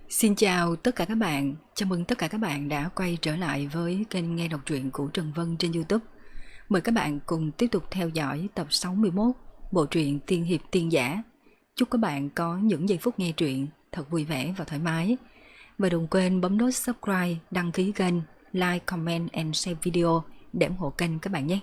Xin chào tất cả các bạn, chào mừng tất cả các bạn đã quay trở lại với kênh nghe đọc truyện của Trần Vân trên YouTube. Mời các bạn cùng tiếp tục theo dõi tập 61 bộ truyện Tiên Hiệp Tiên Giả. Chúc các bạn có những giây phút nghe truyện thật vui vẻ và thoải mái. Và đừng quên bấm nút subscribe, đăng ký kênh, like, comment and share video để ủng hộ kênh các bạn nhé.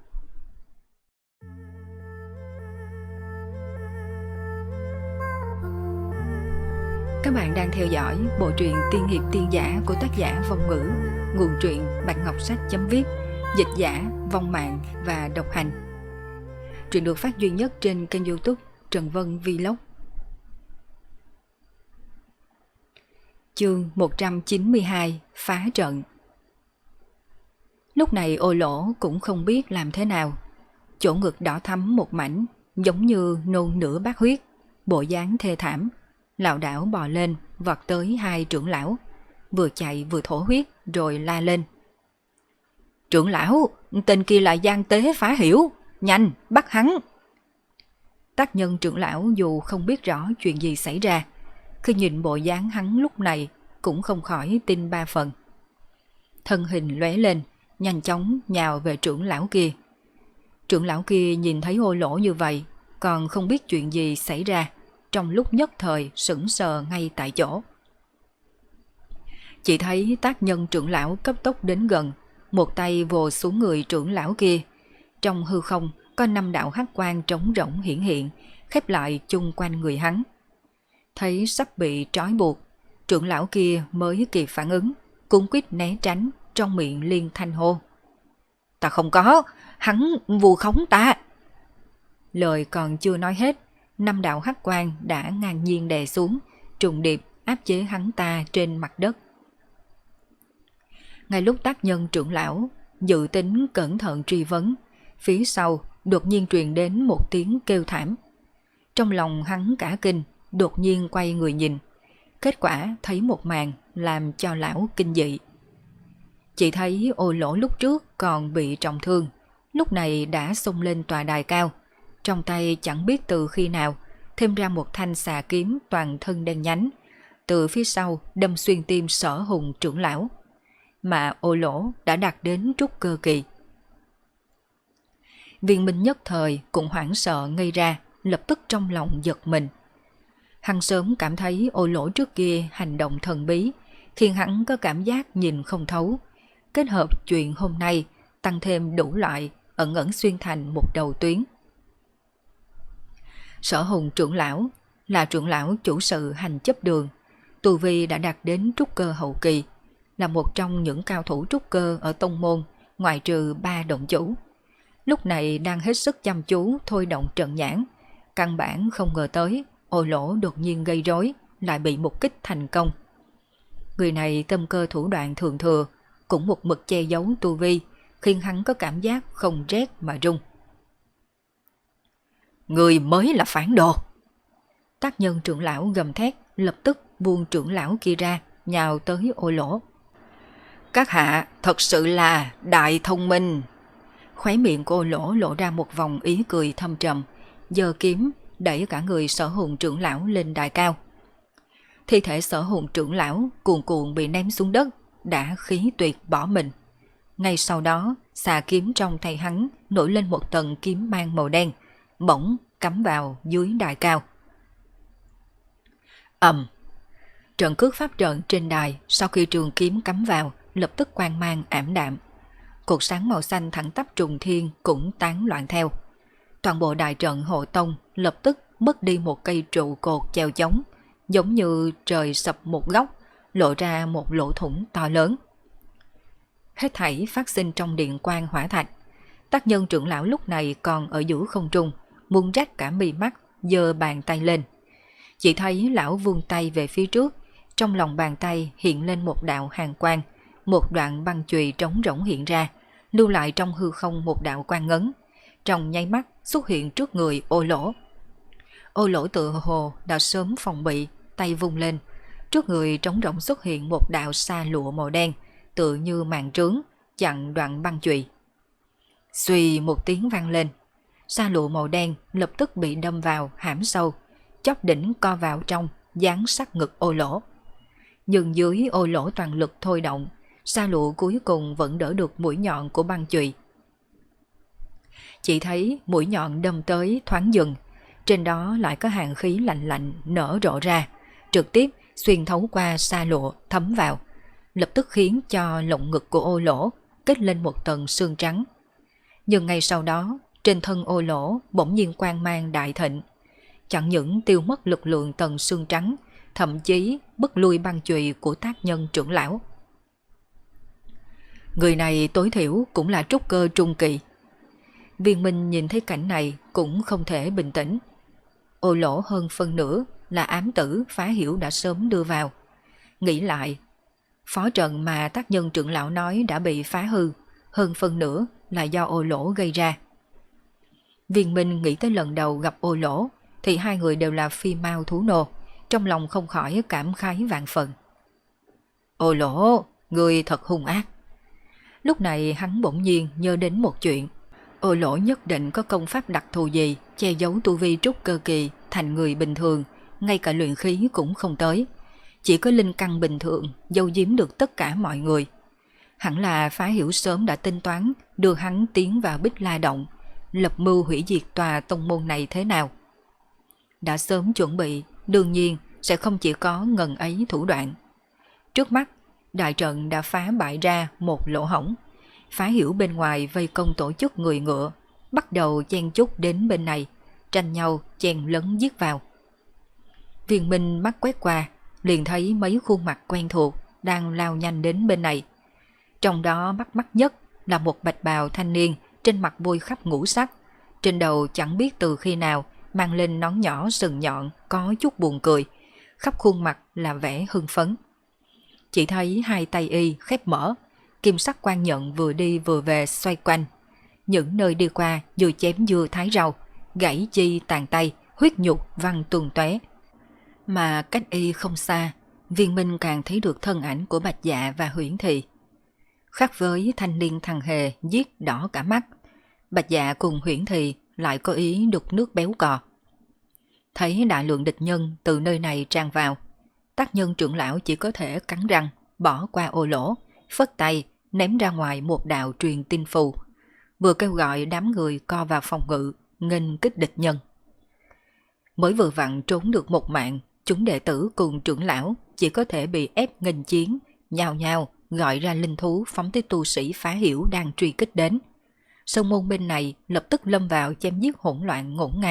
Các bạn đang theo dõi bộ truyện Tiên Hiệp Tiên Giả của tác giả Vong Ngữ, nguồn truyện Bạch Ngọc Sách.viết, dịch giả Vong Mạng và độc hành. Truyện được phát duy nhất trên kênh YouTube Trần Vân Vlog. Chương 192 Phá trận. Lúc này Ô Lỗ cũng không biết làm thế nào. Chỗ ngực đỏ thắm một mảnh, giống như nôn nửa bát huyết, bộ dáng thê thảm. Lảo đảo bò lên, vọt tới hai trưởng lão, vừa chạy vừa thổ huyết rồi la lên: "Trưởng lão, tên kia là gian tế phá hiểu, nhanh bắt hắn!" Tác nhân trưởng lão dù không biết rõ chuyện gì xảy ra, khi nhìn bộ dáng hắn lúc này cũng không khỏi tin ba phần. Thân hình lóe lên, nhanh chóng nhào về trưởng lão kia. Trưởng lão kia nhìn thấy Ô Lỗ như vậy, còn không biết chuyện gì xảy ra, trong lúc nhất thời sững sờ ngay tại chỗ. Chỉ thấy tác nhân trưởng lão cấp tốc đến gần, một tay vồ xuống người trưởng lão kia. Trong hư không có 5 đạo hắc quang trống rỗng hiển hiện, khép lại chung quanh người hắn. Thấy sắp bị trói buộc, trưởng lão kia mới kịp phản ứng, cuống quýt né tránh, trong miệng liên thanh hô: "Ta không có, hắn vù khống ta." Lời còn chưa nói hết, 5 đạo hắc quang đã ngang nhiên đè xuống, trùng điệp áp chế hắn ta trên mặt đất. Ngay lúc tác nhân trưởng lão dự tính cẩn thận truy vấn, phía sau đột nhiên truyền đến một tiếng kêu thảm. Trong lòng hắn cả kinh, đột nhiên quay người nhìn. Kết quả thấy một màn làm cho lão kinh dị. Chỉ thấy Ô Lỗ lúc trước còn bị trọng thương, lúc này đã xông lên tòa đài cao. Trong tay chẳng biết từ khi nào thêm ra một thanh xà kiếm toàn thân đen nhánh, từ phía sau đâm xuyên tim Sở Hùng trưởng lão. Mà Ô Lỗ đã đạt đến trúc cơ kỳ. Viên Minh nhất thời cũng hoảng sợ ngây ra, lập tức trong lòng giật mình. Hắn sớm cảm thấy Ô Lỗ trước kia hành động thần bí, khiến hắn có cảm giác nhìn không thấu. Kết hợp chuyện hôm nay, tăng thêm đủ loại ẩn ẩn xuyên thành một đầu tuyến. Sở Hùng trưởng lão là trưởng lão chủ sự hành chấp đường, tu vi đã đạt đến trúc cơ hậu kỳ, là một trong những cao thủ trúc cơ ở tông môn, ngoại trừ 3 động chủ. Lúc này đang hết sức chăm chú thôi động trận nhãn, căn bản không ngờ tới Ô Lỗ đột nhiên gây rối, lại bị mục kích thành công. Người này tâm cơ thủ đoạn thượng thừa, cũng một mực che giấu tu vi, khiến hắn có cảm giác không rét mà run. "Người mới là phản đồ!" Tác nhân trưởng lão gầm thét, lập tức buông trưởng lão kia ra, nhào tới Ô Lỗ. "Các hạ thật sự là đại thông minh!" Khóe miệng của Ô Lỗ lộ ra một vòng ý cười thâm trầm, giơ kiếm đẩy cả người Sở Hùng trưởng lão lên đài cao. Thi thể Sở Hùng trưởng lão cuồn cuộn bị ném xuống đất, đã khí tuyệt bỏ mình. Ngay sau đó, xà kiếm trong tay hắn nổi lên một tầng kiếm mang màu đen, bỗng cắm vào dưới đài cao. Trận cước pháp trận trên đài sau khi trường kiếm cắm vào lập tức quang mang ảm đạm. Cột sáng màu xanh thẳng tắp trùng thiên cũng tán loạn theo. Toàn bộ đại trận hộ tông lập tức mất đi một cây trụ cột chèo chống, giống như trời sập một góc, lộ ra một lỗ thủng to lớn. Hết thảy phát sinh trong điện quang hỏa thạch. Tác nhân trưởng lão lúc này còn ở giữa không trung, muốn rách cả mí mắt, giơ bàn tay lên. Chỉ thấy lão vươn tay về phía trước, trong lòng bàn tay hiện lên một đạo hàn quang, một đoạn băng chùy trống rỗng hiện ra, lưu lại trong hư không một đạo quang ngấn, trong nháy mắt xuất hiện trước người Ô Lỗ. Ô Lỗ tự hồ đã sớm phòng bị, tay vung lên, trước người trống rỗng xuất hiện một đạo sa lụa màu đen, tựa như màn trướng, chặn đoạn băng chùy. Xuy một tiếng vang lên, sa lụa màu đen lập tức bị đâm vào hãm sâu, chóp đỉnh co vào trong, dán sát ngực Ô Lỗ. Nhưng dưới ô lỗ toàn lực thôi động, sa lụa cuối cùng vẫn đỡ được mũi nhọn của băng chùy. Chỉ thấy mũi nhọn đâm tới thoáng dừng, trên đó lại có hàng khí lạnh lạnh nở rộ ra, trực tiếp xuyên thấu qua sa lụa thấm vào, lập tức khiến cho lồng ngực của ô lỗ kết lên một tầng xương trắng. Nhưng ngay sau đó, trên thân ô lỗ bỗng nhiên quang mang đại thịnh, chẳng những tiêu mất lực lượng tầng xương trắng, thậm chí bức lui băng chùy của tác nhân trưởng lão. Người này tối thiểu cũng là trúc cơ trung kỳ. Viên Minh nhìn thấy cảnh này cũng không thể bình tĩnh. Ô lỗ hơn phân nửa là ám tử Phá Hiểu đã sớm đưa vào. Nghĩ lại, phó trận mà tác nhân trưởng lão nói đã bị phá hư, hơn phân nửa là do ô lỗ gây ra. Viên Minh nghĩ tới lần đầu gặp ô lỗ thì hai người đều là phi mao thú nô, trong lòng không khỏi cảm khái vạn phần. Ô lỗ, người thật hung ác. Lúc này hắn bỗng nhiên nhớ đến một chuyện. Ô lỗ nhất định có công pháp đặc thù gì che giấu tu vi trúc cơ kỳ thành người bình thường, ngay cả luyện khí cũng không tới. Chỉ có linh căn bình thường giấu giếm được tất cả mọi người. Hẳn là Phá Hiểu sớm đã tính toán đưa hắn tiến vào Bích La Động, lập mưu hủy diệt tòa tông môn này thế nào. Đã sớm chuẩn bị, đương nhiên sẽ không chỉ có ngần ấy thủ đoạn. Trước mắt, đại trận đã phá bại ra một lỗ hổng. Phá Hiểu bên ngoài vây công tổ chức người ngựa, bắt đầu chen chúc đến bên này, tranh nhau chen lấn giết vào. Viên Minh mắt quét qua, liền thấy mấy khuôn mặt quen thuộc đang lao nhanh đến bên này. Trong đó bắt mắt nhất là một bạch bào thanh niên trên mặt bôi khắp ngũ sắc, trên đầu chẳng biết từ khi nào mang lên nón nhỏ sừng nhọn có chút buồn cười, khắp khuôn mặt là vẻ hưng phấn. Chỉ thấy hai tay y khép mở, kim sắc quan nhận vừa đi vừa về xoay quanh. Những nơi đi qua vừa chém dưa thái rau, gãy chi tàn tay, huyết nhục văng tuôn tóe. Mà cách y không xa, Viên Minh càng thấy được thân ảnh của Bạch Dạ và Huyễn Thị. Khác với thanh niên thằng hề giết đỏ cả mắt, Bạch Dạ cùng Huyễn Thị lại có ý đục nước béo cò. Thấy đại lượng địch nhân từ nơi này tràn vào, tác nhân trưởng lão chỉ có thể cắn răng bỏ qua ô lỗ, phất tay ném ra ngoài một đạo truyền tin phù, vừa kêu gọi đám người co vào phòng ngự nghênh kích địch nhân. Mới vừa vặn trốn được một mạng, chúng đệ tử cùng trưởng lão chỉ có thể bị ép nghênh chiến, nhào nhào gọi ra linh thú phóng tới tu sĩ Phá Hiểu đang truy kích đến. Sông môn bên này lập tức lâm vào chém giết hỗn loạn ngổn ngang.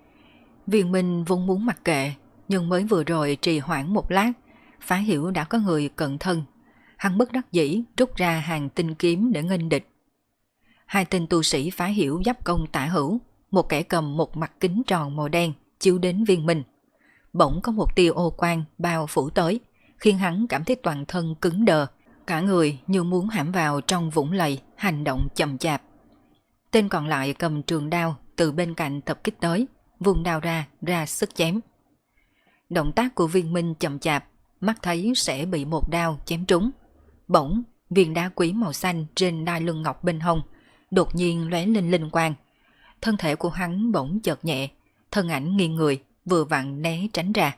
Viên Minh vốn muốn mặc kệ, nhưng mới vừa rồi trì hoãn một lát, Phá Hiểu đã có người cận thân. Hắn bất đắc dĩ rút ra hàng tinh kiếm để nghênh địch. Hai tên tu sĩ Phá Hiểu giáp công tả hữu, một kẻ cầm một mặt kính tròn màu đen chiếu đến Viên Minh. Bỗng có một tia ô quang bao phủ tới, khiến hắn cảm thấy toàn thân cứng đờ, cả người như muốn hãm vào trong vũng lầy, hành động chậm chạp. Tên còn lại cầm trường đao từ bên cạnh tập kích tới, vùng đao ra sức chém. Động tác của Viên Minh chậm chạp, mắt thấy sẽ bị một đao chém trúng. Bỗng, viên đá quý màu xanh trên đai lưng ngọc bên hông đột nhiên lóe lên linh quang. Thân thể của hắn bỗng chợt nhẹ, thân ảnh nghiêng người, vừa vặn né tránh ra.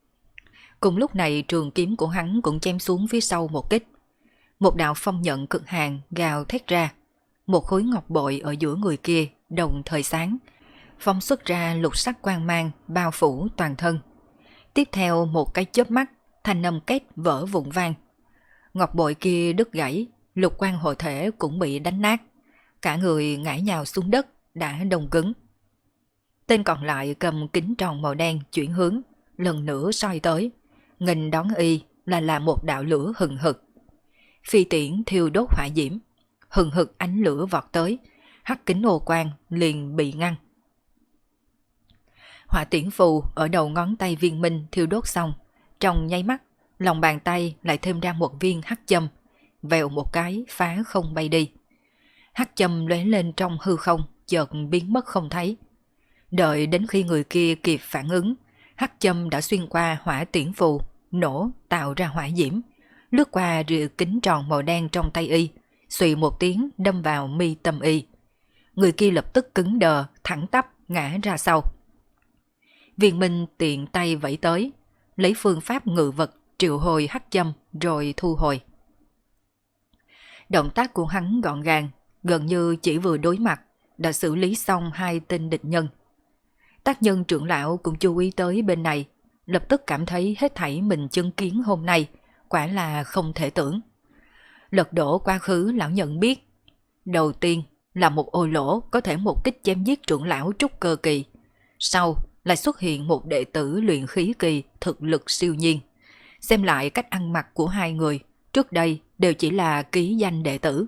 Cùng lúc này trường kiếm của hắn cũng chém xuống phía sau một kích. Một đạo phong nhận cực hàn gào thét ra. Một khối ngọc bội ở giữa người kia đồng thời sáng, phóng xuất ra lục sắc quang mang bao phủ toàn thân. Tiếp theo một cái chớp mắt, thanh âm két vỡ vụn vang. Ngọc bội kia đứt gãy, lục quang hộ thể cũng bị đánh nát. Cả người ngã nhào xuống đất, đã đông cứng. Tên còn lại cầm kính tròn màu đen chuyển hướng, lần nữa soi tới. Nghênh đón y là một đạo lửa hừng hực. Phi tiễn thiêu đốt hỏa diễm, hừng hực ánh lửa vọt tới, hắc kính ô quang liền bị ngăn. Hỏa tiễn phù ở đầu ngón tay Viên Minh thiêu đốt xong, trong nháy mắt, lòng bàn tay lại thêm ra một viên hắc châm, vèo một cái phá không bay đi. Hắc châm lóe lên trong hư không, chợt biến mất không thấy. Đợi đến khi người kia kịp phản ứng, hắc châm đã xuyên qua hỏa tiễn phù, nổ tạo ra hỏa diễm, lướt qua rìa kính tròn màu đen trong tay y, xùy một tiếng đâm vào mi tâm y. Người kia lập tức cứng đờ, thẳng tắp ngã ra sau. Viên Minh tiện tay vẫy tới, lấy phương pháp ngự vật triệu hồi hắc châm rồi thu hồi. Động tác của hắn gọn gàng, gần như chỉ vừa đối mặt đã xử lý xong hai tên địch nhân. Tác nhân trưởng lão cũng chú ý tới bên này, lập tức cảm thấy hết thảy mình chứng kiến hôm nay quả là không thể tưởng. Lật đổ quá khứ, lão nhận biết đầu tiên là một ô lỗ có thể một kích chém giết trưởng lão trúc cơ kỳ, sau lại xuất hiện một đệ tử luyện khí kỳ thực lực siêu nhiên. Xem lại cách ăn mặc của hai người, trước đây đều chỉ là ký danh đệ tử.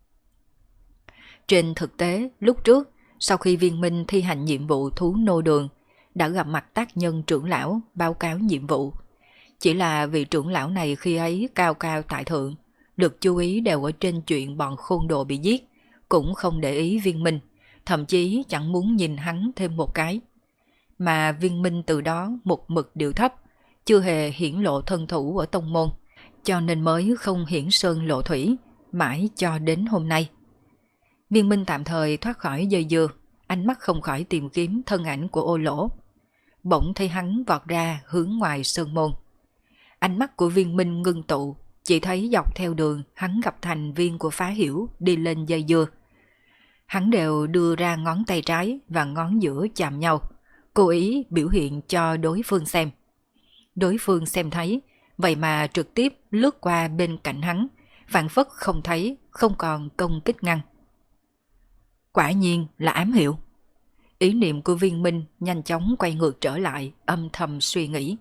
Trên thực tế, lúc trước, sau khi Viên Minh thi hành nhiệm vụ thú nô đường, đã gặp mặt tác nhân trưởng lão báo cáo nhiệm vụ. Chỉ là vị trưởng lão này khi ấy cao cao tại thượng, được chú ý đều ở trên chuyện bọn khôn đồ bị giết, cũng không để ý Viên Minh, thậm chí chẳng muốn nhìn hắn thêm một cái. Mà Viên Minh từ đó một mực điệu thấp, chưa hề hiển lộ thân thủ ở tông môn, cho nên mới không hiển sơn lộ thủy, mãi cho đến hôm nay. Viên Minh tạm thời thoát khỏi dây dưa, ánh mắt không khỏi tìm kiếm thân ảnh của ô lỗ. Bỗng thấy hắn vọt ra hướng ngoài sơn môn. Ánh mắt của Viên Minh ngưng tụ, chỉ thấy dọc theo đường hắn gặp thành viên của Phá Hiểu đi lên dây dưa. Hắn đều đưa ra ngón tay trái và ngón giữa chạm nhau, cố ý biểu hiện cho đối phương xem. Đối phương xem thấy, vậy mà trực tiếp lướt qua bên cạnh hắn, phảng phất không thấy, không còn công kích ngăn. Quả nhiên là ám hiệu. Ý niệm của Viên Minh nhanh chóng quay ngược trở lại, âm thầm suy nghĩ.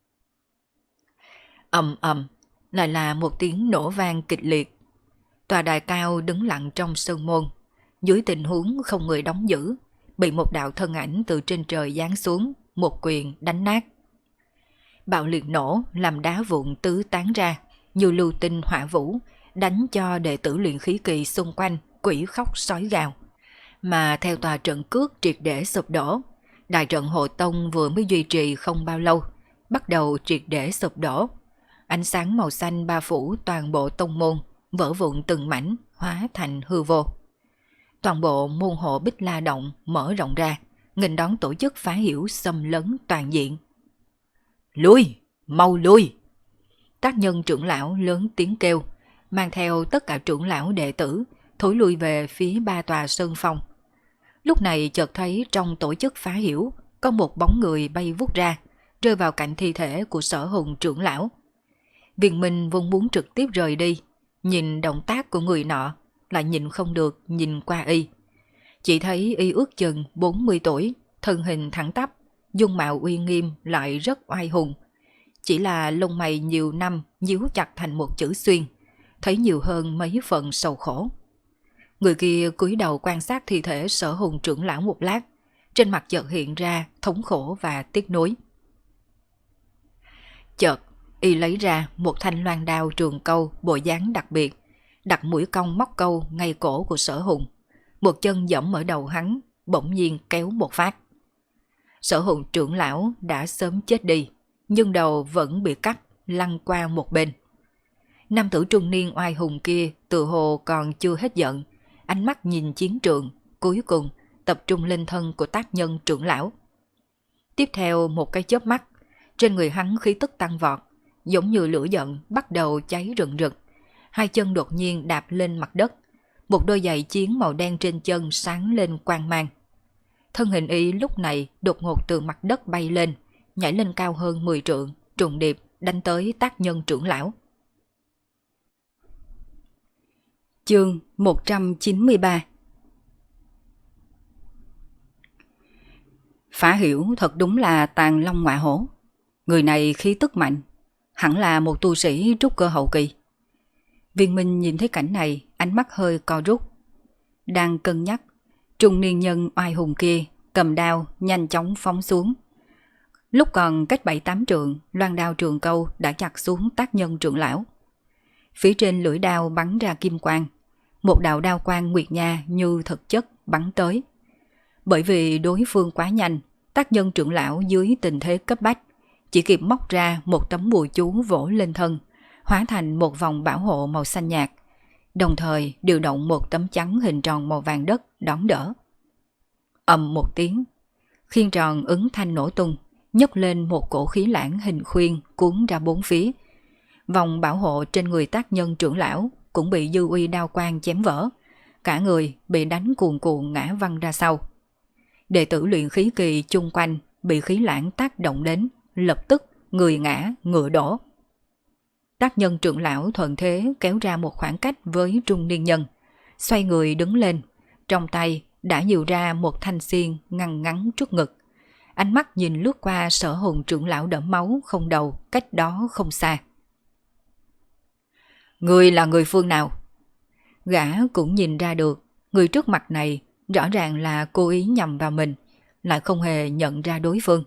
Ầm ầm, lại là một tiếng nổ vang kịch liệt. Tòa đài cao đứng lặng trong sơn môn, dưới tình huống không người đóng giữ, bị một đạo thân ảnh từ trên trời giáng xuống, một quyền đánh nát. Bạo liệt nổ làm đá vụn tứ tán ra, như lưu tinh hỏa vũ, đánh cho đệ tử luyện khí kỳ xung quanh quỷ khóc sói gào. Mà theo tòa trận cước triệt để sụp đổ, đại trận hộ tông vừa mới duy trì không bao lâu, bắt đầu triệt để sụp đổ. Ánh sáng màu xanh bao phủ toàn bộ tông môn, vỡ vụn từng mảnh, hóa thành hư vô. Toàn bộ môn hộ Bích La Động mở rộng ra, nghênh đón tổ chức Phá Hiểu xâm lấn toàn diện. Lui, mau lui! Tác nhân trưởng lão lớn tiếng kêu, mang theo tất cả trưởng lão đệ tử, thối lui về phía ba tòa sơn phong. Lúc này chợt thấy trong tổ chức Phá Hiểu có một bóng người bay vút ra, rơi vào cạnh thi thể của Sở Hùng trưởng lão. Viên Minh vốn muốn trực tiếp rời đi, nhìn động tác của người nọ, lại nhìn không được nhìn qua y. Chỉ thấy y ước chừng 40 tuổi, thân hình thẳng tắp, dung mạo uy nghiêm lại rất oai hùng. Chỉ là lông mày nhiều năm nhíu chặt thành một chữ xuyên, thấy nhiều hơn mấy phần sầu khổ. Người kia cúi đầu quan sát thi thể Sở Hùng trưởng lão một lát, trên mặt chợt hiện ra thống khổ và tiếc nuối. Chợt, y lấy ra một thanh loan đao trường câu bộ dáng đặc biệt, đặt mũi cong móc câu ngay cổ của Sở Hùng. Một chân giẫm ở đầu hắn, bỗng nhiên kéo một phát. Sở Hùng trưởng lão đã sớm chết đi, nhưng đầu vẫn bị cắt, lăn qua một bên. Nam tử trung niên oai hùng kia tự hồ còn chưa hết giận, ánh mắt nhìn chiến trường, cuối cùng tập trung lên thân của tác nhân trưởng lão. Tiếp theo một cái chớp mắt, trên người hắn khí tức tăng vọt, giống như lửa giận bắt đầu cháy rừng rực. Hai chân đột nhiên đạp lên mặt đất, một đôi giày chiến màu đen trên chân sáng lên quang mang. Thân hình y lúc này đột ngột từ mặt đất bay lên, nhảy lên cao hơn 10 trượng, trùng điệp đánh tới tác nhân trưởng lão. Chương 193. Phá Hiểu thật đúng là tàn long ngọa hổ. Người này khí tức mạnh, hẳn là một tu sĩ trúc cơ hậu kỳ. Viên Minh nhìn thấy cảnh này, ánh mắt hơi co rút. Đang cân nhắc, trung niên nhân oai hùng kia cầm đao nhanh chóng phóng xuống. Lúc còn cách 7-8 trượng, loan đao trường câu đã chặt xuống tác nhân trưởng lão. Phía trên lưỡi đao bắn ra kim quang, một đạo đao quang nguyệt nha như thực chất bắn tới. Bởi vì đối phương quá nhanh, tác nhân trưởng lão dưới tình thế cấp bách chỉ kịp móc ra một tấm bùa chú vỗ lên thân, hóa thành một vòng bảo hộ màu xanh nhạt, đồng thời điều động một tấm chắn hình tròn màu vàng đất đón đỡ. Ầm một tiếng, khiên tròn ứng thanh nổ tung, nhấc lên một cổ khí lãng hình khuyên cuốn ra bốn phía, Vòng bảo hộ trên người tác nhân trưởng lão cũng bị dư uy đao quang chém vỡ, cả người bị đánh cuồn cuộn ngã văng ra sau. Đệ tử luyện khí kỳ chung quanh bị khí lãng tác động đến, lập tức người ngã ngựa đổ. Tác nhân trưởng lão thuận thế kéo ra một khoảng cách với trung niên nhân, xoay người đứng lên, trong tay đã nhiều ra một thanh xiên ngăn ngắn trước ngực. Ánh mắt nhìn lướt qua Sở Hùng trưởng lão đẫm máu không đầu cách đó không xa. Người là người phương nào? Gã cũng nhìn ra được, người trước mặt này rõ ràng là cố ý nhằm vào mình, lại không hề nhận ra đối phương.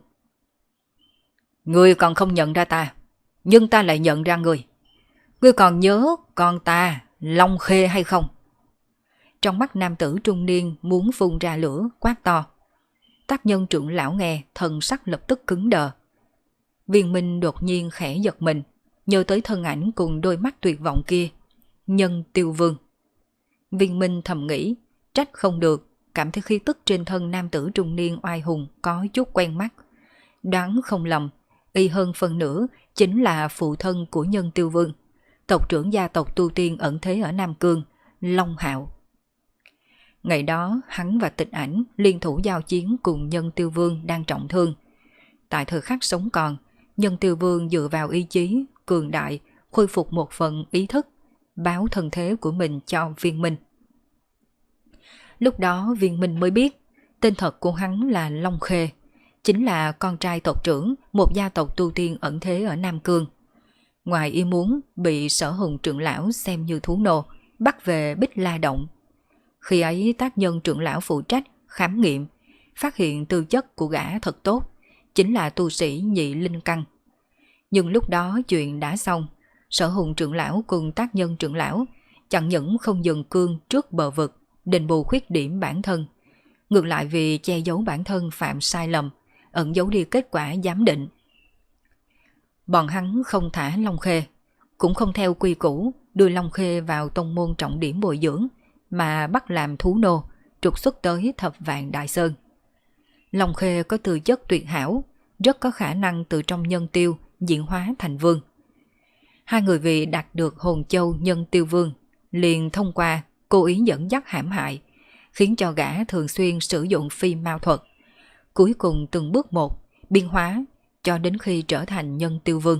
Ngươi còn không nhận ra ta, nhưng ta lại nhận ra ngươi. Ngươi còn nhớ con ta, Long Khê hay không? Trong mắt nam tử trung niên muốn phun ra lửa, quát to. Tác nhân trưởng lão nghe, thần sắc lập tức cứng đờ. Viên Minh đột nhiên khẽ giật mình, nhớ tới thân ảnh cùng đôi mắt tuyệt vọng kia. Nhân Tiêu Vương. Viên Minh thầm nghĩ, trách không được, cảm thấy khí tức trên thân nam tử trung niên oai hùng có chút quen mắt. Đoán không lầm, y hơn phần nữa chính là phụ thân của Nhân Tiêu Vương, tộc trưởng gia tộc tu tiên ẩn thế ở Nam Cương, Long Hạo. Ngày đó hắn và Tịch Ảnh liên thủ giao chiến cùng Nhân Tiêu Vương đang trọng thương. Tại thời khắc sống còn, Nhân Tiêu Vương dựa vào ý chí cường đại khôi phục một phần ý thức, báo thân thế của mình cho Viên Minh. Lúc đó Viên Minh mới biết tên thật của hắn là Long Khê, chính là con trai tộc trưởng một gia tộc tu tiên ẩn thế ở Nam Cương. Ngoài ý muốn bị Sở Hùng trưởng lão xem như thú nô, bắt về Bích La Động. Khi ấy tác nhân trưởng lão phụ trách khám nghiệm, phát hiện tư chất của gã thật tốt, chính là tu sĩ nhị linh căn. Nhưng lúc đó chuyện đã xong, Sở Hùng trưởng lão cùng tác nhân trưởng lão chẳng những không dừng cương trước bờ vực, đền bù khuyết điểm bản thân, ngược lại vì che giấu bản thân phạm sai lầm, ẩn giấu đi kết quả giám định. Bọn hắn không thả Long Khê, cũng không theo quy củ đưa Long Khê vào tông môn trọng điểm bồi dưỡng, mà bắt làm thú nô, trục xuất tới Thập Vạn Đại Sơn. Long Khê có tư chất tuyệt hảo, rất có khả năng từ trong nhân tiêu diễn hóa thành vương. Hai người vì đạt được hồn châu Nhân Tiêu Vương, liền thông qua cố ý dẫn dắt hãm hại, khiến cho gã thường xuyên sử dụng phi mao thuật, cuối cùng từng bước một biên hóa cho đến khi trở thành Nhân Tiêu Vương.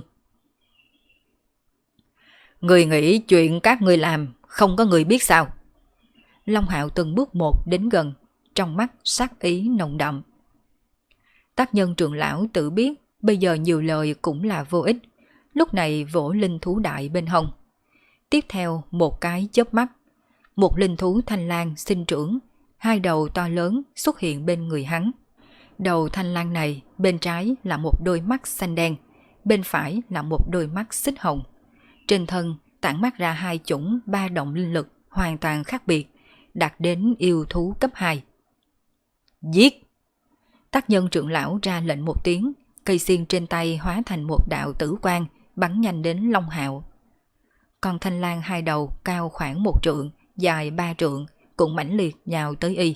Người nghĩ chuyện các người làm không có người biết sao? Long Hạo từng bước một đến gần, trong mắt sát ý nồng đậm. Tác nhân trưởng lão tự biết bây giờ nhiều lời cũng là vô ích, lúc này vỗ linh thú đại bên hông. Tiếp theo một cái chớp mắt, một linh thú thanh lang sinh trưởng, hai đầu to lớn xuất hiện bên người hắn. Đầu thanh lang này bên trái là một đôi mắt xanh đen, bên phải là một đôi mắt xích hồng. Trên thân tản mát ra hai chủng ba động linh lực hoàn toàn khác biệt, đạt đến yêu thú cấp 2. Giết! Tác nhân trưởng lão ra lệnh một tiếng, cây xiên trên tay hóa thành một đạo tử quang, bắn nhanh đến Long Hạo. Con thanh lang hai đầu cao khoảng 1 trượng, dài 3 trượng, cũng mãnh liệt nhào tới y.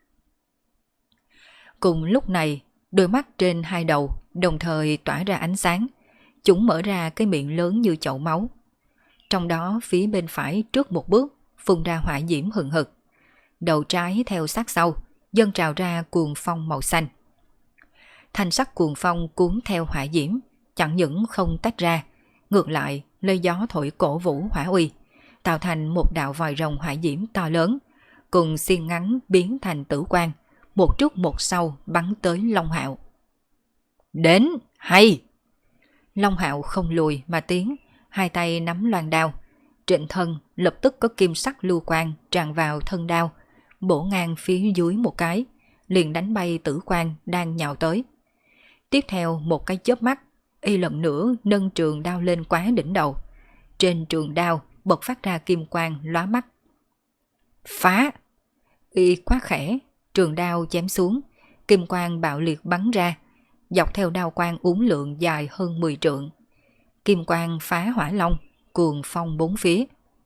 Cùng lúc này, đôi mắt trên hai đầu đồng thời tỏa ra ánh sáng, chúng mở ra cái miệng lớn như chậu máu. Trong đó phía bên phải trước một bước phun ra hỏa diễm hừng hực, đầu trái theo sát sau, dâng trào ra cuồng phong màu xanh. Thanh sắc cuồng phong cuốn theo hỏa diễm, chẳng những không tách ra, ngược lại lấy gió thổi cổ vũ hỏa uy, tạo thành một đạo vòi rồng hỏa diễm to lớn, cùng xiên ngắn biến thành tử quang, một trước một sau bắn tới Long Hạo. Đến, hay! Long Hạo không lùi mà tiến, hai tay nắm loan đao, trên thân lập tức có kim sắc lưu quang tràn vào thân đao, bổ ngang phía dưới một cái, liền đánh bay tử quang đang nhào tới. Tiếp theo một cái chớp mắt, y lần nữa nâng trường đao lên quá đỉnh đầu. Trên trường đao bật phát ra kim quang lóa mắt. Phá! Y quát khẽ, trường đao chém xuống, kim quang bạo liệt bắn ra, dọc theo đao quang uốn lượn dài hơn 10 trượng. Kim quang phá hỏa long, cuồng phong bốn phía.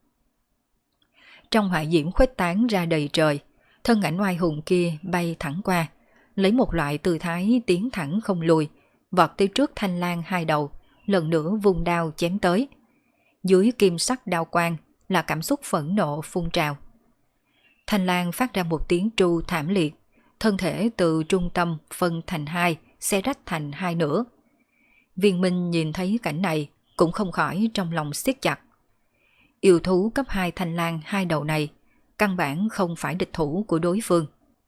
Trong hỏa diễm khuếch tán ra đầy trời, thân ảnh oai hùng kia bay thẳng qua, lấy một loại tư thái tiến thẳng không lùi, vọt tới trước thanh lang hai đầu, lần nữa vung đao chém tới. dưới kim sắc đao quang là cảm xúc phẫn nộ phun trào. Thanh lang phát ra một tiếng tru thảm liệt, thân thể từ trung tâm phân thành hai, xé rách thành hai nửa. Viên Minh nhìn thấy cảnh này cũng không khỏi trong lòng siết chặt. Yêu thú cấp 2 thanh lang hai đầu này căn bản không phải địch thủ của đối phương.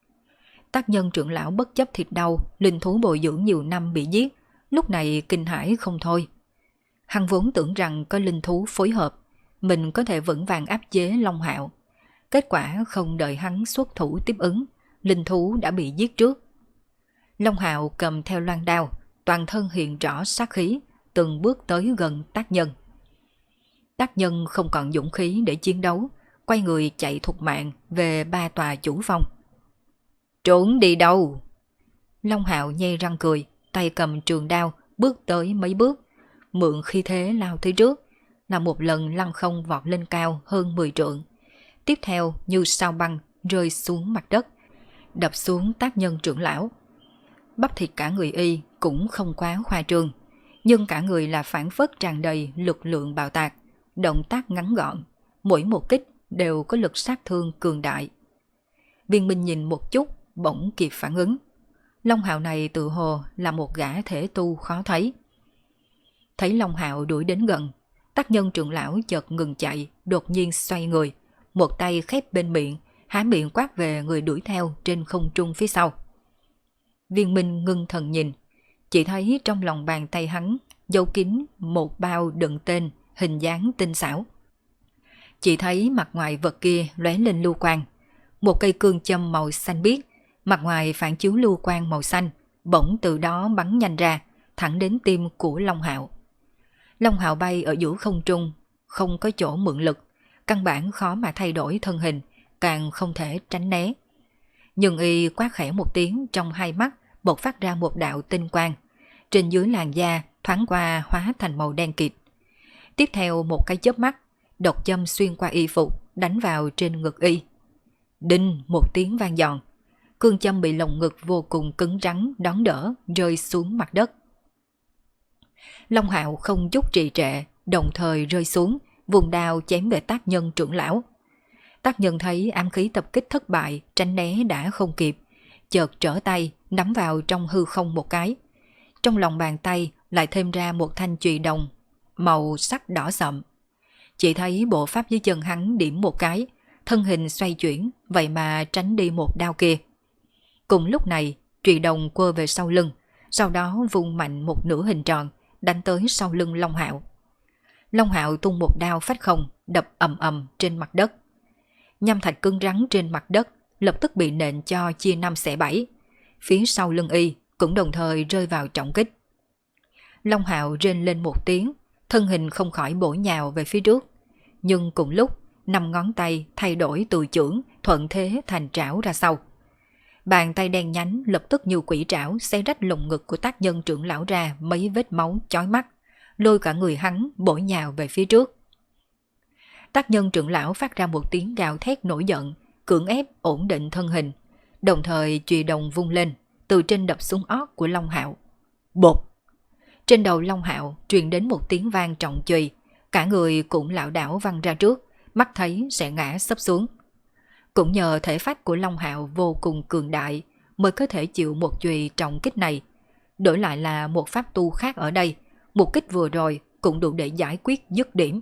Tác nhân trưởng lão bất chấp thịt đau, linh thú bồi dưỡng nhiều năm bị giết, lúc này kinh hãi không thôi. Hắn vốn tưởng rằng có linh thú phối hợp, mình có thể vững vàng áp chế Long Hạo. Kết quả không đợi hắn xuất thủ tiếp ứng, linh thú đã bị giết trước. Long Hạo cầm theo loan đao, toàn thân hiện rõ sát khí, từng bước tới gần tác nhân. Tác nhân không còn dũng khí để chiến đấu, quay người chạy thục mạng về 3 tòa chủ phong. Trốn đi đâu? Long Hạo nhe răng cười, tay cầm trường đao, bước tới mấy bước, mượn khí thế lao tới trước, là một lần lăn không vọt lên cao hơn 10 trượng. Tiếp theo như sao băng rơi xuống mặt đất, đập xuống tác nhân trưởng lão. Bắp thịt cả người y cũng không quá khoa trương, nhưng cả người là phản phất tràn đầy lực lượng bạo tạc, động tác ngắn gọn, mỗi một kích đều có lực sát thương cường đại. Viên Minh nhìn một chút, bỗng kịp phản ứng. Long Hạo này tự hồ là một gã thể tu khó thấy. Thấy Long Hạo đuổi đến gần, tác nhân trưởng lão chợt ngừng chạy, đột nhiên xoay người, một tay khép bên miệng, há miệng quát về người đuổi theo trên không trung phía sau. Viên Minh ngưng thần nhìn, chỉ thấy trong lòng bàn tay hắn giấu kín một bao đựng tên hình dáng tinh xảo. Chỉ thấy mặt ngoài vật kia lóe lên lưu quang, một cây cương châm màu xanh biếc, mặt ngoài phản chiếu lưu quang màu xanh, bỗng từ đó bắn nhanh ra, thẳng đến tim của Long Hạo. Long Hạo bay ở giữa không trung, không có chỗ mượn lực, căn bản khó mà thay đổi thân hình, càng không thể tránh né. Nhưng y quát khẽ một tiếng, trong hai mắt bộc phát ra một đạo tinh quang, trên dưới làn da thoáng qua hóa thành màu đen kịt. Tiếp theo một cái chớp mắt, độc châm xuyên qua y phục, đánh vào trên ngực y. Đinh một tiếng vang giòn, cương châm bị lồng ngực vô cùng cứng rắn đón đỡ, rơi xuống mặt đất. Long Hạo không chút trì trệ, đồng thời rơi xuống, vùng đao chém về tác nhân trưởng lão. Tác nhân thấy ám khí tập kích thất bại, tránh né đã không kịp, chợt trở tay nắm vào trong hư không một cái. Trong lòng bàn tay lại thêm ra một thanh chùy đồng màu sắc đỏ sậm. Chỉ thấy bộ pháp dưới chân hắn điểm một cái, thân hình xoay chuyển, vậy mà tránh đi một đao kia. Cùng lúc này, chùy đồng quơ về sau lưng, sau đó vung mạnh một nửa hình tròn, đánh tới sau lưng Long Hạo. Long Hạo tung một đao phách không, đập ầm ầm trên mặt đất. Nham thạch cứng rắn trên mặt đất lập tức bị nện cho chia 5 xẻ 7. Phía sau lưng y cũng đồng thời rơi vào trọng kích. Long Hạo rên lên một tiếng, thân hình không khỏi bổ nhào về phía trước. Nhưng cùng lúc, 5 ngón tay thay đổi từ chưởng thuận thế thành trảo ra sau. Bàn tay đen nhánh lập tức như quỷ trảo xé rách lồng ngực của tác nhân trưởng lão ra mấy vết máu chói mắt, lôi cả người hắn bổ nhào về phía trước. Tác nhân trưởng lão phát ra một tiếng gào thét nổi giận, cưỡng ép ổn định thân hình, đồng thời chùy đồng vung lên, từ trên đập xuống ót của Long Hạo. Bột! Trên đầu Long Hạo truyền đến một tiếng vang trọng chùy, cả người cũng lảo đảo văng ra trước, mắt thấy sẽ ngã sấp xuống. Cũng nhờ thể phách của Long Hạo vô cùng cường đại mới có thể chịu một chùy trọng kích này. Đổi lại là một pháp tu khác ở đây, một kích vừa rồi cũng đủ để giải quyết dứt điểm.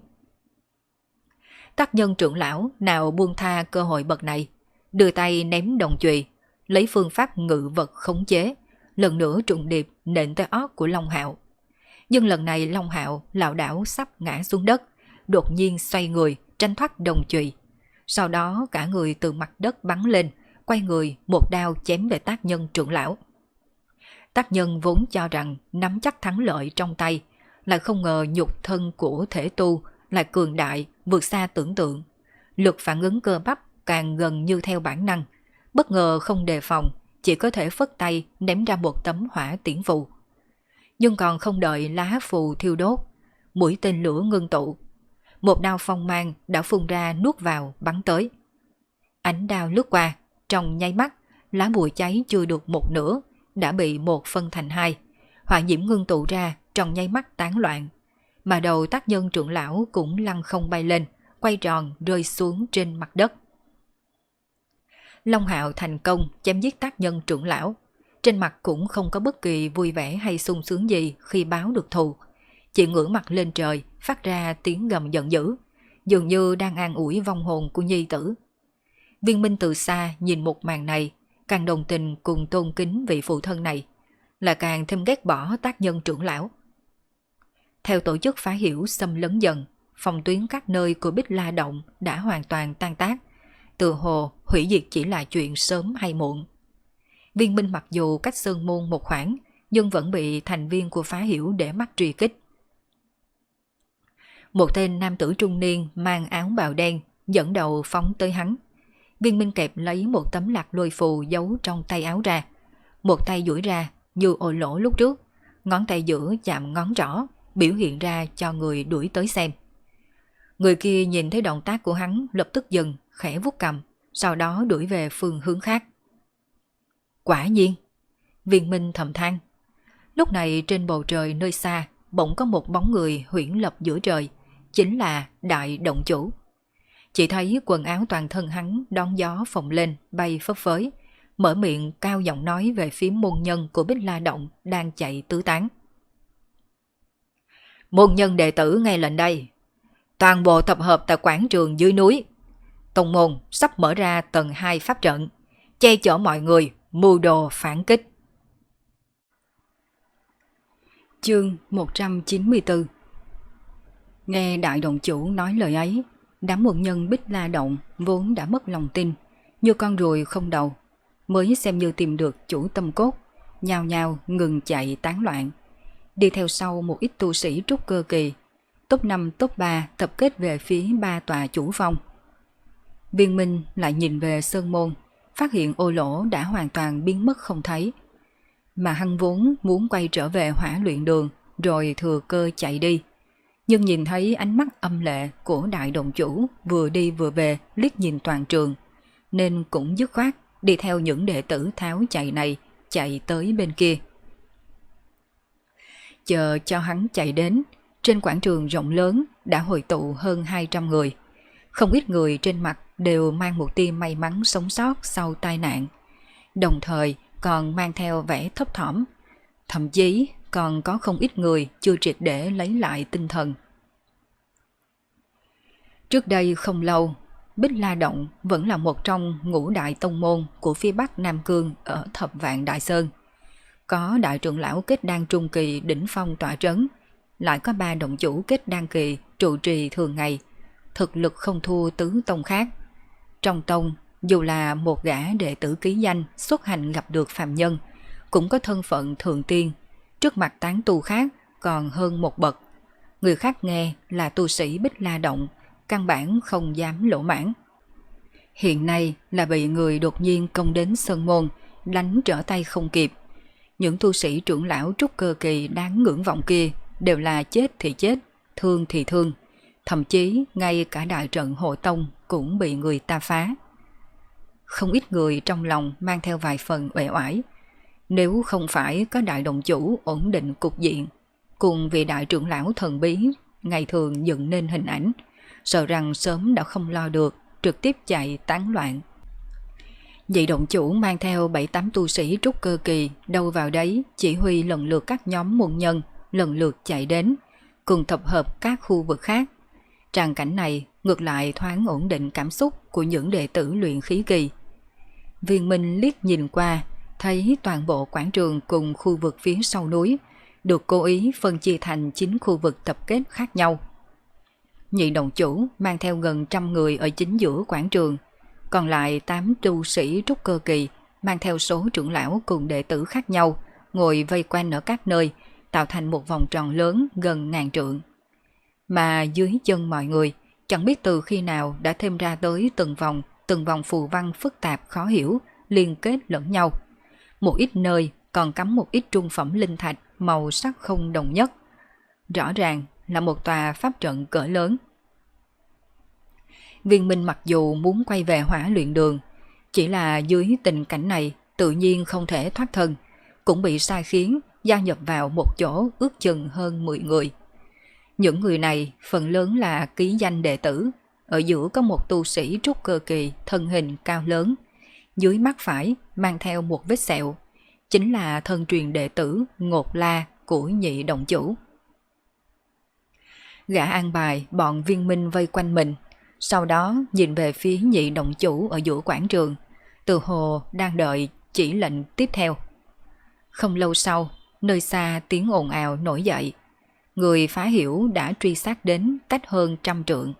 Tác nhân trưởng lão nào buông tha cơ hội bậc này, đưa tay ném đồng chùy, lấy phương pháp ngự vật khống chế, lần nữa trùng điệp nện tới ót của Long Hạo. Nhưng lần này Long Hạo lảo đảo sắp ngã xuống đất, đột nhiên xoay người tránh thoát đồng chùy. Sau đó cả người từ mặt đất bắn lên, quay người một đao chém về tác nhân trưởng lão. Tác nhân vốn cho rằng nắm chắc thắng lợi trong tay, lại không ngờ nhục thân của thể tu lại cường đại vượt xa tưởng tượng. Lực phản ứng cơ bắp càng gần như theo bản năng, bất ngờ không đề phòng, chỉ có thể phất tay ném ra một tấm hỏa tiễn phù. Nhưng còn không đợi lá phù thiêu đốt, mũi tên lửa ngưng tụ, một đao phong mang đã phun ra nuốt vào bắn tới. Ánh đao lướt qua, trong nháy mắt, lá bùa cháy chưa được một nửa đã bị một phân thành hai, hỏa diễm ngưng tụ ra trong nháy mắt tán loạn. mà đầu tác nhân trưởng lão cũng lăn không bay lên, quay tròn rơi xuống trên mặt đất. Long Hạo thành công chém giết tác nhân trưởng lão, trên mặt cũng không có bất kỳ vui vẻ hay sung sướng gì khi báo được thù, chỉ ngửa mặt lên trời phát ra tiếng gầm giận dữ, dường như đang an ủi vong hồn của nhi tử. Viên Minh từ xa nhìn một màn này, càng đồng tình cùng tôn kính vị phụ thân này, là càng thêm ghét bỏ tác nhân trưởng lão. Theo tổ chức phá hiểu xâm lấn dần, phòng tuyến các nơi của Bích La Động đã hoàn toàn tan tác, tự hồ hủy diệt chỉ là chuyện sớm hay muộn. Viên Minh mặc dù cách Sơn Môn một khoảng, nhưng vẫn bị thành viên của phá hiểu để mắt truy kích. Một tên nam tử trung niên mang áo bào đen dẫn đầu phóng tới hắn. Viên Minh kẹp lấy một tấm lạc lôi phù giấu trong tay áo ra, một tay duỗi ra như ô lỗ lúc trước, ngón tay giữa chạm ngón trỏ, biểu hiện ra cho người đuổi tới xem. Người kia nhìn thấy động tác của hắn lập tức dừng, khẽ vuốt cằm, sau đó đuổi về phương hướng khác. Quả nhiên, Viên Minh thầm than. Lúc này trên bầu trời nơi xa bỗng có một bóng người huyễn lập giữa trời, chính là Đại Động Chủ. Chỉ thấy quần áo toàn thân hắn đón gió phồng lên bay phấp phới, mở miệng cao giọng nói về phía môn nhân của Bích La Động đang chạy tứ tán. Môn nhân đệ tử nghe lệnh đây, toàn bộ tập hợp tại quảng trường dưới núi. Tông môn sắp mở ra tầng 2 pháp trận, che chở mọi người mưu đồ phản kích. Chương 194. Nghe Đại Động Chủ nói lời ấy, đám môn nhân Bích La Động vốn đã mất lòng tin, như con ruồi không đầu, mới xem như tìm được chủ tâm cốt, nhao nhao ngừng chạy tán loạn. Đi theo sau một ít tu sĩ trúc cơ kỳ, top 5 top 3 tập kết về phía 3 tòa chủ phong. Viên Minh lại nhìn về Sơn Môn, phát hiện ô lỗ đã hoàn toàn biến mất không thấy. Mà hắn vốn muốn quay trở về Hỏa Luyện Đường rồi thừa cơ chạy đi, nhưng nhìn thấy ánh mắt âm lệ của Đại Động Chủ vừa đi vừa về liếc nhìn toàn trường, nên cũng dứt khoát đi theo những đệ tử tháo chạy này chạy tới bên kia. Chờ cho hắn chạy đến, trên quảng trường rộng lớn đã hội tụ hơn 200 người. Không ít người trên mặt đều mang một tia may mắn sống sót sau tai nạn, đồng thời còn mang theo vẻ thấp thỏm. Thậm chí còn có không ít người chưa triệt để lấy lại tinh thần. Trước đây không lâu, Bích La Động vẫn là một trong ngũ đại tông môn của phía Bắc Nam Cương ở Thập Vạn Đại Sơn. Có đại trưởng lão kết đan trung kỳ đỉnh phong tọa trấn, lại có 3 động chủ kết đan kỳ trụ trì thường ngày, thực lực không thua tứ tông khác. Trong tông, dù là một gã đệ tử ký danh xuất hành gặp được phàm nhân, cũng có thân phận thượng tiên, trước mặt tán tu khác còn hơn một bậc. Người khác nghe là tu sĩ Bích La Động, căn bản không dám lỗ mãn. Hiện nay là bị người đột nhiên công đến Sơn Môn, đánh trở tay không kịp. Những tu sĩ trưởng lão trúc cơ kỳ đáng ngưỡng vọng kia đều là chết thì chết, thương thì thương. Thậm chí ngay cả đại trận hộ tông cũng bị người ta phá. Không ít người trong lòng mang theo vài phần uể oải. Nếu không phải có Đại Động Chủ ổn định cục diện, cùng vị đại trưởng lão thần bí ngày thường dựng nên hình ảnh, sợ rằng sớm đã không lo được, trực tiếp chạy tán loạn. Vị động chủ mang theo 7-8 tu sĩ trúc cơ kỳ đâu vào đấy, chỉ huy lần lượt các nhóm môn nhân lần lượt chạy đến, cùng tập hợp các khu vực khác. Tràng cảnh này ngược lại thoáng ổn định cảm xúc của những đệ tử luyện khí kỳ. Viên Minh liếc nhìn qua, thấy toàn bộ quảng trường cùng khu vực phía sau núi được cố ý phân chia thành 9 khu vực tập kết khác nhau. Nhị động chủ mang theo gần 100 người ở chính giữa quảng trường, còn lại 8 tu sĩ trúc cơ kỳ mang theo số trưởng lão cùng đệ tử khác nhau ngồi vây quanh ở các nơi, tạo thành một vòng tròn lớn gần 1000 trượng. Mà dưới chân mọi người chẳng biết từ khi nào đã thêm ra tới từng vòng phù văn phức tạp khó hiểu liên kết lẫn nhau. Một ít nơi còn cắm một ít trung phẩm linh thạch màu sắc không đồng nhất. Rõ ràng là một tòa pháp trận cỡ lớn. Viên Minh mặc dù muốn quay về Hỏa Luyện Đường, chỉ là dưới tình cảnh này tự nhiên không thể thoát thân, cũng bị sai khiến gia nhập vào một chỗ ước chừng hơn 10 người. Những người này phần lớn là ký danh đệ tử, ở giữa có một tu sĩ trúc cơ kỳ thân hình cao lớn, dưới mắt phải mang theo một vết sẹo, chính là thân truyền đệ tử Ngột La của Nhị động chủ. Gã an bài bọn viên minh vây quanh mình, sau đó nhìn về phía Nhị động chủ ở giữa quảng trường, từ hồ đang đợi chỉ lệnh tiếp theo. Không lâu sau, nơi xa tiếng ồn ào nổi dậy. Người phá hiểu đã truy sát đến cách hơn 100 trượng.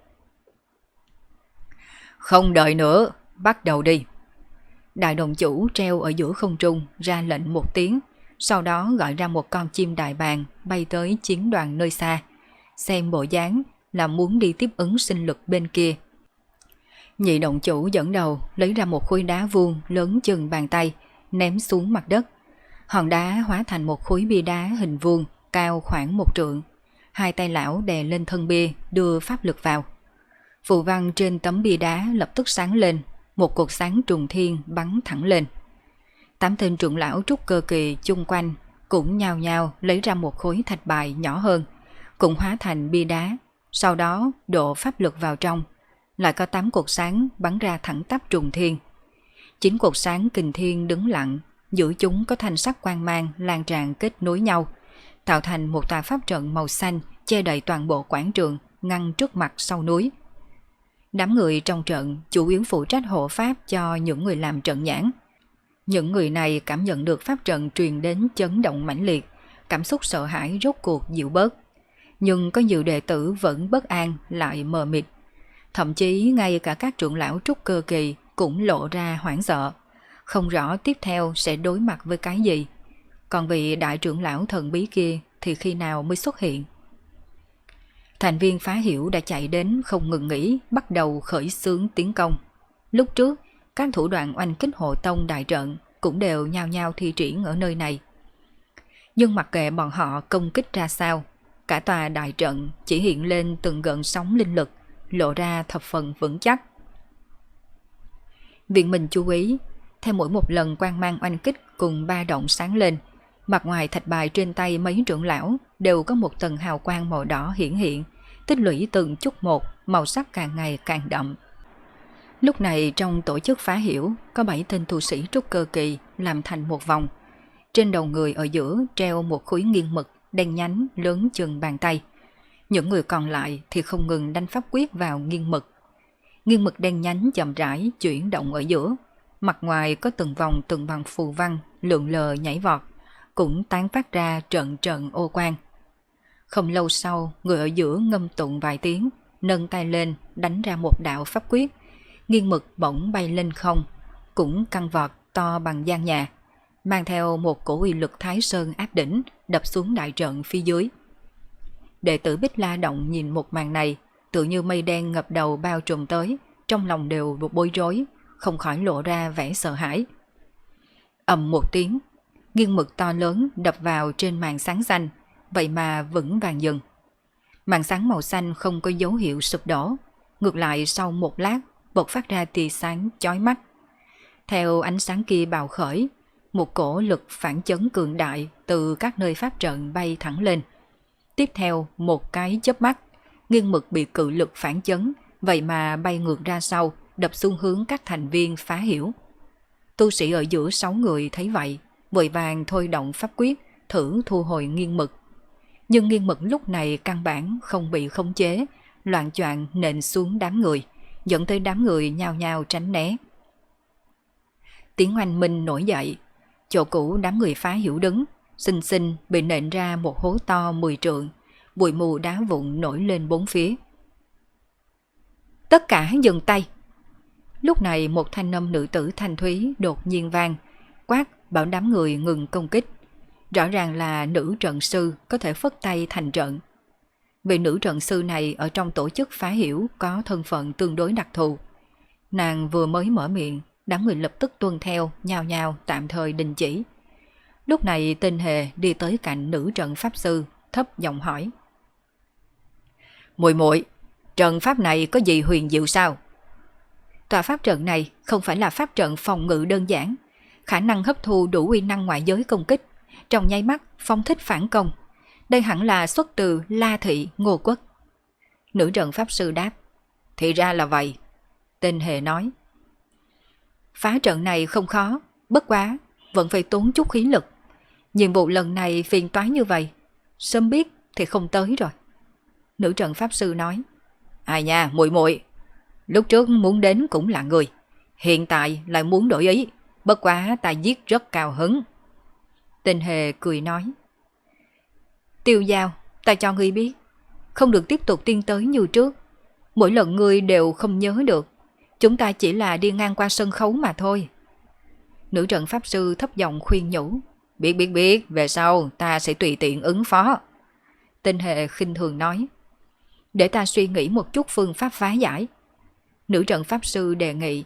Không đợi nữa, bắt đầu đi. Đại đồng chủ treo ở giữa không trung ra lệnh một tiếng, sau đó gọi ra một con chim đại bàng bay tới chiến đoàn nơi xa, xem bộ dáng là muốn đi tiếp ứng sinh lực bên kia. Nhị động chủ dẫn đầu lấy ra một khối đá vuông lớn chừng bàn tay, ném xuống mặt đất. Hòn đá hóa thành một khối bia đá hình vuông cao khoảng 1 trượng. Hai tay lão đè lên thân bia đưa pháp lực vào. Phù văn trên tấm bia đá lập tức sáng lên, một cột sáng trùng thiên bắn thẳng lên. 8 tên trưởng lão trúc cơ kỳ chung quanh cũng nhao nhao lấy ra một khối thạch bài nhỏ hơn, cũng hóa thành bia đá, sau đó độ pháp lực vào trong, lại có 8 cột sáng bắn ra thẳng tắp trùng thiên. 9 cột sáng kình thiên đứng lặng, giữa chúng có thanh sắc quang mang lan tràn kết nối nhau, tạo thành một tòa pháp trận màu xanh che đậy toàn bộ quảng trường, ngăn trước mặt sau núi. Đám người trong trận chủ yếu phụ trách hộ pháp cho những người làm trận nhãn. Những người này cảm nhận được pháp trận truyền đến chấn động mãnh liệt, cảm xúc sợ hãi rốt cuộc dịu bớt. Nhưng có nhiều đệ tử vẫn bất an lại mờ mịt. Thậm chí ngay cả các trưởng lão trúc cơ kỳ cũng lộ ra hoảng sợ, không rõ tiếp theo sẽ đối mặt với cái gì. Còn vị đại trưởng lão thần bí kia thì khi nào mới xuất hiện? Thành viên phá hiểu đã chạy đến không ngừng nghỉ, bắt đầu khởi xướng tiến công. Lúc trước, các thủ đoạn oanh kích hộ tông đại trận cũng đều nhao nhao thi triển ở nơi này. Nhưng mặc kệ bọn họ công kích ra sao, cả tòa đại trận chỉ hiện lên từng gợn sóng linh lực, lộ ra thập phần vững chắc. Viện mình chú ý, theo mỗi một lần quang mang oanh kích cùng ba động sáng lên, mặt ngoài thạch bài trên tay mấy trưởng lão đều có một tầng hào quang màu đỏ hiển hiện, tích lũy từng chút một, màu sắc càng ngày càng đậm. Lúc này trong tổ chức phá hiểu có 7 tên tu sĩ trúc cơ kỳ làm thành một vòng. Trên đầu người ở giữa treo một khối nghiêng mực đen nhánh lớn chừng bàn tay. Những người còn lại thì không ngừng đánh pháp quyết vào nghiêng mực. Nghiêng mực đen nhánh chậm rãi chuyển động ở giữa, mặt ngoài có từng vòng từng bằng phù văn lượn lờ nhảy vọt, cũng tán phát ra trận trận ô quang. Không lâu sau, người ở giữa ngâm tụng vài tiếng, nâng tay lên đánh ra một đạo pháp quyết. Nghiêng mực bỗng bay lên không, cũng căng vọt to bằng gian nhà, mang theo một cổ uy lực Thái Sơn áp đỉnh đập xuống đại trận phía dưới. Đệ tử Bích La Động nhìn một màn này, tự như mây đen ngập đầu bao trùm tới, trong lòng đều bối rối, không khỏi lộ ra vẻ sợ hãi. Ầm một tiếng, nghiêng mực to lớn đập vào trên màn sáng xanh, vậy mà vững vàng dừng. Màn sáng màu xanh không có dấu hiệu sụp đổ, ngược lại sau một lát bộc phát ra tia sáng chói mắt. Theo ánh sáng kia bạo khởi, một cổ lực phản chấn cường đại từ các nơi pháp trận bay thẳng lên. Tiếp theo một cái chớp mắt, nghiêng mực bị cự lực phản chấn, vậy mà bay ngược ra sau, đập xuống hướng các thành viên phá hiểu. Tu sĩ ở giữa 6 người thấy vậy, vội vàng thôi động pháp quyết, thử thu hồi nghiêng mực. Nhưng nghiêng mực lúc này căn bản không bị khống chế, loạng choạng nện xuống đám người, dẫn tới đám người nhao nhao tránh né. Tiếng oanh minh nổi dậy, chỗ cũ đám người phá hiểu đứng, xinh xinh bị nện ra một hố to 10 trượng, bụi mù đá vụn nổi lên bốn phía. Tất cả dừng tay! Lúc này một thanh âm nữ tử thanh thúy đột nhiên vang, quát bảo đám người ngừng công kích. Rõ ràng là nữ trận sư có thể phất tay thành trận. Vị nữ trận sư này ở trong tổ chức phá hiểu có thân phận tương đối đặc thù. Nàng vừa mới mở miệng, đám người lập tức tuân theo, nhao nhao tạm thời đình chỉ. Lúc này Tinh Hề đi tới cạnh nữ trận pháp sư, thấp giọng hỏi: Muội muội, trận pháp này có gì huyền diệu sao? Tòa pháp trận này không phải là pháp trận phòng ngự đơn giản, khả năng hấp thu đủ uy năng ngoại giới công kích, trong nháy mắt phóng thích phản công. Đây hẳn là xuất từ La Thị Ngô Quốc. Nữ trận pháp sư đáp. Thì ra là vậy. Tinh Hề nói. Phá trận này không khó, bất quá vẫn phải tốn chút khí lực. Nhiệm vụ lần này phiền toái như vậy, sớm biết thì không tới rồi. Nữ trận pháp sư nói. Ai nha, muội muội, lúc trước muốn đến cũng là người, hiện tại lại muốn đổi ý, bất quá ta giết rất cao hứng. Tinh Hề cười nói. Tiêu Giao, ta cho ngươi biết, không được tiếp tục tiến tới như trước. Mỗi lần ngươi đều không nhớ được, chúng ta chỉ là đi ngang qua sân khấu mà thôi. Nữ trận pháp sư thấp giọng khuyên nhủ. Biết, về sau ta sẽ tùy tiện ứng phó. Tinh Hề khinh thường nói. Để ta suy nghĩ một chút phương pháp phá giải. Nữ trận pháp sư đề nghị.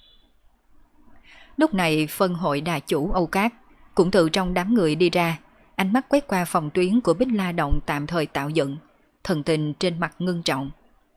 Lúc này phân hội đà chủ Âu Cát cũng từ trong đám người đi ra, ánh mắt quét qua phòng tuyến của Bích La Động tạm thời tạo dựng, thần tình trên mặt ngưng trọng.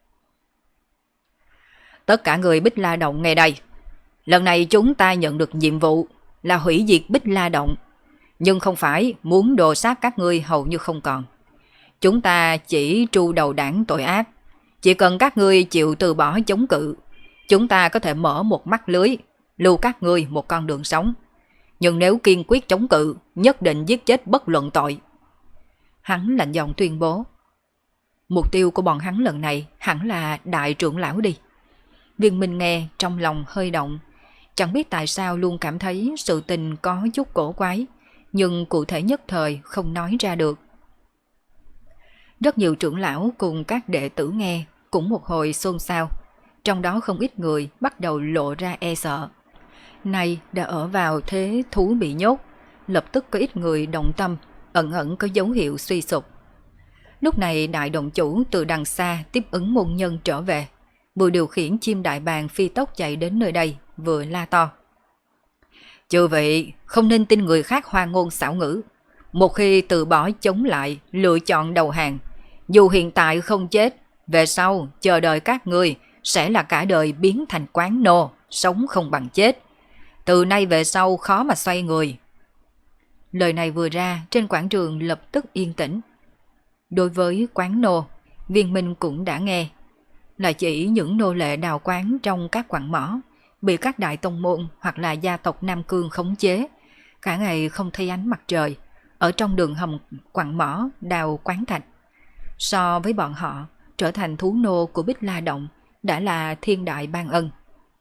Tất cả người Bích La Động nghe đây, lần này chúng ta nhận được nhiệm vụ là hủy diệt Bích La Động, nhưng không phải muốn đồ sát các ngươi hầu như không còn. Chúng ta chỉ tru đầu đảng tội ác, chỉ cần các ngươi chịu từ bỏ chống cự, chúng ta có thể mở một mắt lưới, lưu các ngươi một con đường sống. Nhưng nếu kiên quyết chống cự, nhất định giết chết bất luận tội. Hắn lạnh giọng tuyên bố. Mục tiêu của bọn hắn lần này hẳn là đại trưởng lão đi. Viên Minh nghe trong lòng hơi động, chẳng biết tại sao luôn cảm thấy sự tình có chút cổ quái, nhưng cụ thể nhất thời không nói ra được. Rất nhiều trưởng lão cùng các đệ tử nghe cũng một hồi xôn xao, trong đó không ít người bắt đầu lộ ra e sợ. Nay đã ở vào thế thú bị nhốt, lập tức có ít người động tâm, ẩn ẩn có dấu hiệu suy sụp. Lúc này đại động chủ từ đằng xa tiếp ứng môn nhân trở về, vừa điều khiển chim đại bàng phi tốc chạy đến nơi đây, vừa la to. Chư vị không nên tin người khác hoa ngôn xảo ngữ. Một khi từ bỏ chống lại, lựa chọn đầu hàng, dù hiện tại không chết, về sau chờ đợi các ngươi sẽ là cả đời biến thành quán nô, sống không bằng chết. Từ nay về sau khó mà xoay người. Lời này vừa ra, trên quảng trường lập tức yên tĩnh. Đối với quán nô, Viên Minh cũng đã nghe, là chỉ những nô lệ đào quán trong các quặng mỏ, bị các đại tông môn hoặc là gia tộc Nam Cương khống chế, cả ngày không thấy ánh mặt trời, ở trong đường hầm quặng mỏ đào quán thạch. So với bọn họ, trở thành thú nô của Bích La Động đã là thiên đại ban ân.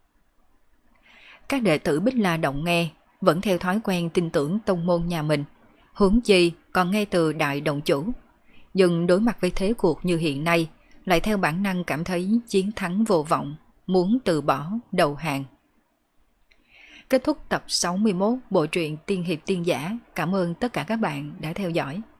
Các đệ tử Bích La Động nghe, vẫn theo thói quen tin tưởng tông môn nhà mình, huống chi còn nghe từ đại động chủ. Nhưng đối mặt với thế cuộc như hiện nay, lại theo bản năng cảm thấy chiến thắng vô vọng, muốn từ bỏ, đầu hàng. Kết thúc tập 61 bộ truyện Tiên Hiệp Tiên Giả. Cảm ơn tất cả các bạn đã theo dõi.